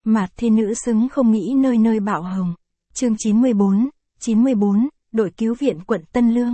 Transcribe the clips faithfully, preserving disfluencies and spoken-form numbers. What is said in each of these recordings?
Mạt thiên nữ xứng không nghĩ nơi nơi bạo hồng. Chương chín mươi bốn, chín mươi bốn, đội cứu viện quận Tân Lương.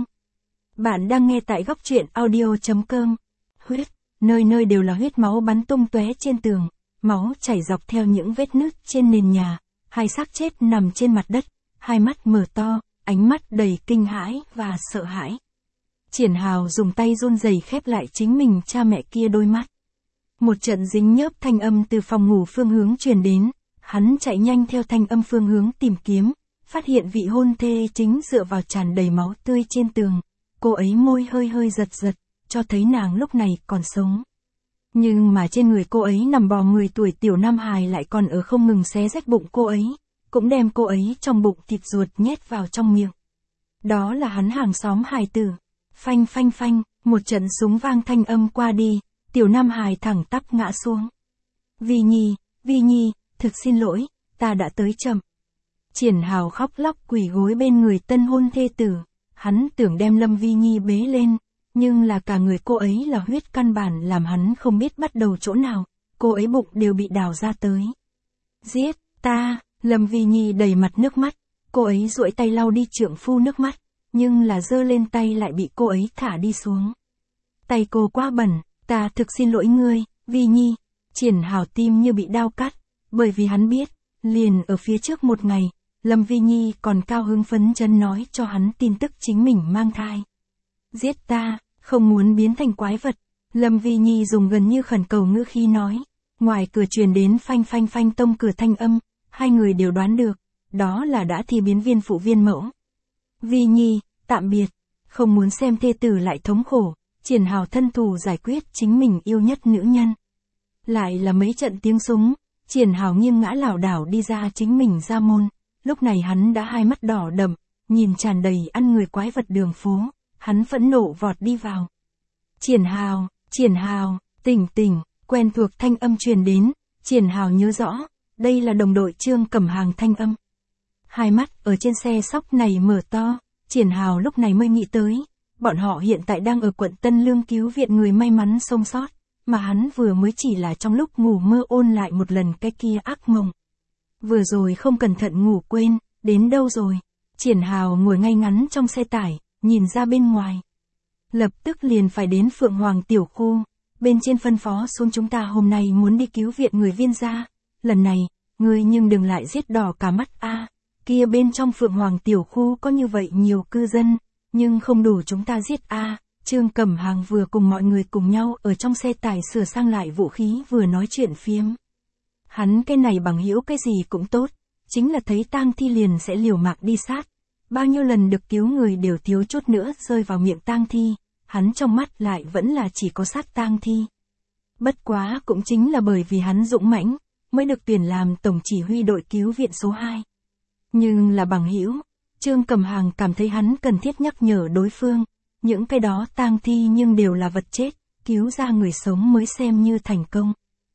Bạn đang nghe tại góc truyện audio chấm com. Huyết, nơi nơi đều là huyết máu bắn tung tóe trên tường, máu chảy dọc theo những vết nứt trên nền nhà, hai xác chết nằm trên mặt đất, hai mắt mở to, ánh mắt đầy kinh hãi và sợ hãi. Triển Hào dùng tay run rẩy khép lại chính mình cha mẹ kia đôi mắt. Một trận dính nhớp thanh âm từ phòng ngủ phương hướng truyền đến, hắn chạy nhanh theo thanh âm phương hướng tìm kiếm, phát hiện vị hôn thê chính dựa vào tràn đầy máu tươi trên tường, cô ấy môi hơi hơi giật giật, cho thấy nàng lúc này còn sống. Nhưng mà trên người cô ấy nằm bò mười tuổi tiểu nam hài lại còn ở không ngừng xé rách bụng cô ấy, cũng đem cô ấy trong bụng thịt ruột nhét vào trong miệng. Đó là hắn hàng xóm hài tử. Phanh phanh phanh, một trận súng vang thanh âm qua đi, tiểu nam hài thẳng tắp ngã xuống. Vi Nhi, Vi Nhi, thực xin lỗi, ta đã tới chậm. Triển Hào khóc lóc quỳ gối bên người tân hôn thê tử, hắn tưởng đem Lâm Vi Nhi bế lên, nhưng là cả người cô ấy là huyết căn bản làm hắn không biết bắt đầu chỗ nào, cô ấy bụng đều bị đào ra tới. Giết, ta, Lâm Vi Nhi đầy mặt nước mắt, cô ấy duỗi tay lau đi trượng phu nước mắt, nhưng là giơ lên tay lại bị cô ấy thả đi xuống. Tay cô quá bẩn, ta thực xin lỗi ngươi, Vi Nhi. Triển Hào tim như bị đao cắt, bởi vì hắn biết, liền ở phía trước một ngày, Lâm Vi Nhi còn cao hứng phấn chấn nói cho hắn tin tức chính mình mang thai. Giết ta, không muốn biến thành quái vật. Lâm Vi Nhi dùng gần như khẩn cầu ngữ khí nói, ngoài cửa truyền đến phanh phanh phanh tông cửa thanh âm, hai người đều đoán được, đó là đã thi biến viên phụ viên mẫu. Vi Nhi, tạm biệt, không muốn xem thê tử lại thống khổ, Triển Hào thân thủ giải quyết chính mình yêu nhất nữ nhân. Lại là mấy trận tiếng súng, Triển Hào nghiêng ngã lảo đảo đi ra chính mình ra môn, lúc này hắn đã hai mắt đỏ đậm, nhìn tràn đầy ăn người quái vật đường phố, hắn phẫn nộ vọt đi vào. Triển Hào, Triển Hào, tỉnh tỉnh, quen thuộc thanh âm truyền đến, Triển Hào nhớ rõ, đây là đồng đội Trương Cẩm Hàng thanh âm. Hai mắt ở trên xe sóc này mở to, Triển Hào lúc này mới nghĩ tới, bọn họ hiện tại đang ở quận Tân Lương cứu viện người may mắn sống sót, mà hắn vừa mới chỉ là trong lúc ngủ mơ ôn lại một lần cái kia ác mộng. Vừa rồi không cẩn thận ngủ quên, đến đâu rồi? Triển Hào ngồi ngay ngắn trong xe tải, nhìn ra bên ngoài. Lập tức liền phải đến Phượng Hoàng tiểu khu, bên trên phân phó xuống chúng ta hôm nay muốn đi cứu viện người Viên gia, lần này, ngươi nhưng đừng lại giết đỏ cả mắt a. Kia bên trong Phượng Hoàng tiểu khu có như vậy nhiều cư dân, nhưng không đủ chúng ta giết a. À, Trương Cẩm Hàng vừa cùng mọi người cùng nhau ở trong xe tải sửa sang lại vũ khí vừa nói chuyện phiếm. Hắn cái này bằng hữu cái gì cũng tốt, chính là thấy tang thi liền sẽ liều mạng đi sát. Bao nhiêu lần được cứu người đều thiếu chút nữa rơi vào miệng tang thi, hắn trong mắt lại vẫn là chỉ có sát tang thi. Bất quá cũng chính là bởi vì hắn dũng mãnh, mới được tuyển làm tổng chỉ huy đội cứu viện số hai. Nhưng là bằng hữu, Trương Cẩm Hàng cảm thấy hắn cần thiết nhắc nhở đối phương, những cái đó tang thi nhưng đều là vật chết, cứu ra người sống mới xem như thành công.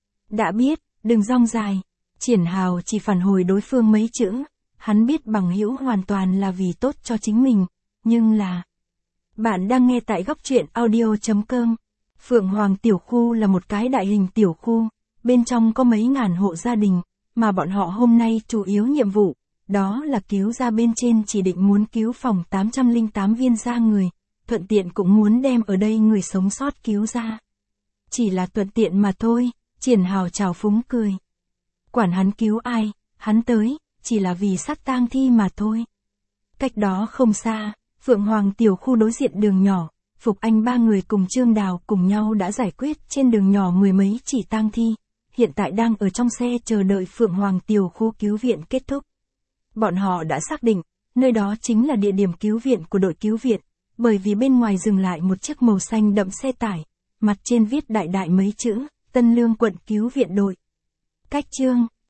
Đã biết, đừng rong dài, Triển Hào chỉ phản hồi đối phương mấy chữ, hắn biết bằng hữu hoàn toàn là vì tốt cho chính mình, nhưng là... Bạn đang nghe tại góc truyện audio chấm com. Phượng Hoàng tiểu khu là một cái đại hình tiểu khu, bên trong có mấy ngàn hộ gia đình, mà bọn họ hôm nay chủ yếu nhiệm vụ, đó là cứu ra bên trên chỉ định muốn cứu phòng tám trăm lẻ tám viên gia người, thuận tiện cũng muốn đem ở đây người sống sót cứu ra. Chỉ là thuận tiện mà thôi, Triển Hào trào phúng cười. Quản hắn cứu ai, hắn tới, chỉ là vì sát tang thi mà thôi. Cách đó không xa, Phượng Hoàng tiểu khu đối diện đường nhỏ, Phục Anh ba người cùng Trương Đào cùng nhau đã giải quyết trên đường nhỏ mười mấy chỉ tang thi, hiện tại đang ở trong xe chờ đợi Phượng Hoàng tiểu khu cứu viện kết thúc. Bọn họ đã xác định, nơi đó chính là địa điểm cứu viện của đội cứu viện, bởi vì bên ngoài dừng lại một chiếc màu xanh đậm xe tải, mặt trên viết đại đại mấy chữ, Tân Lương quận cứu viện đội. Cách chương,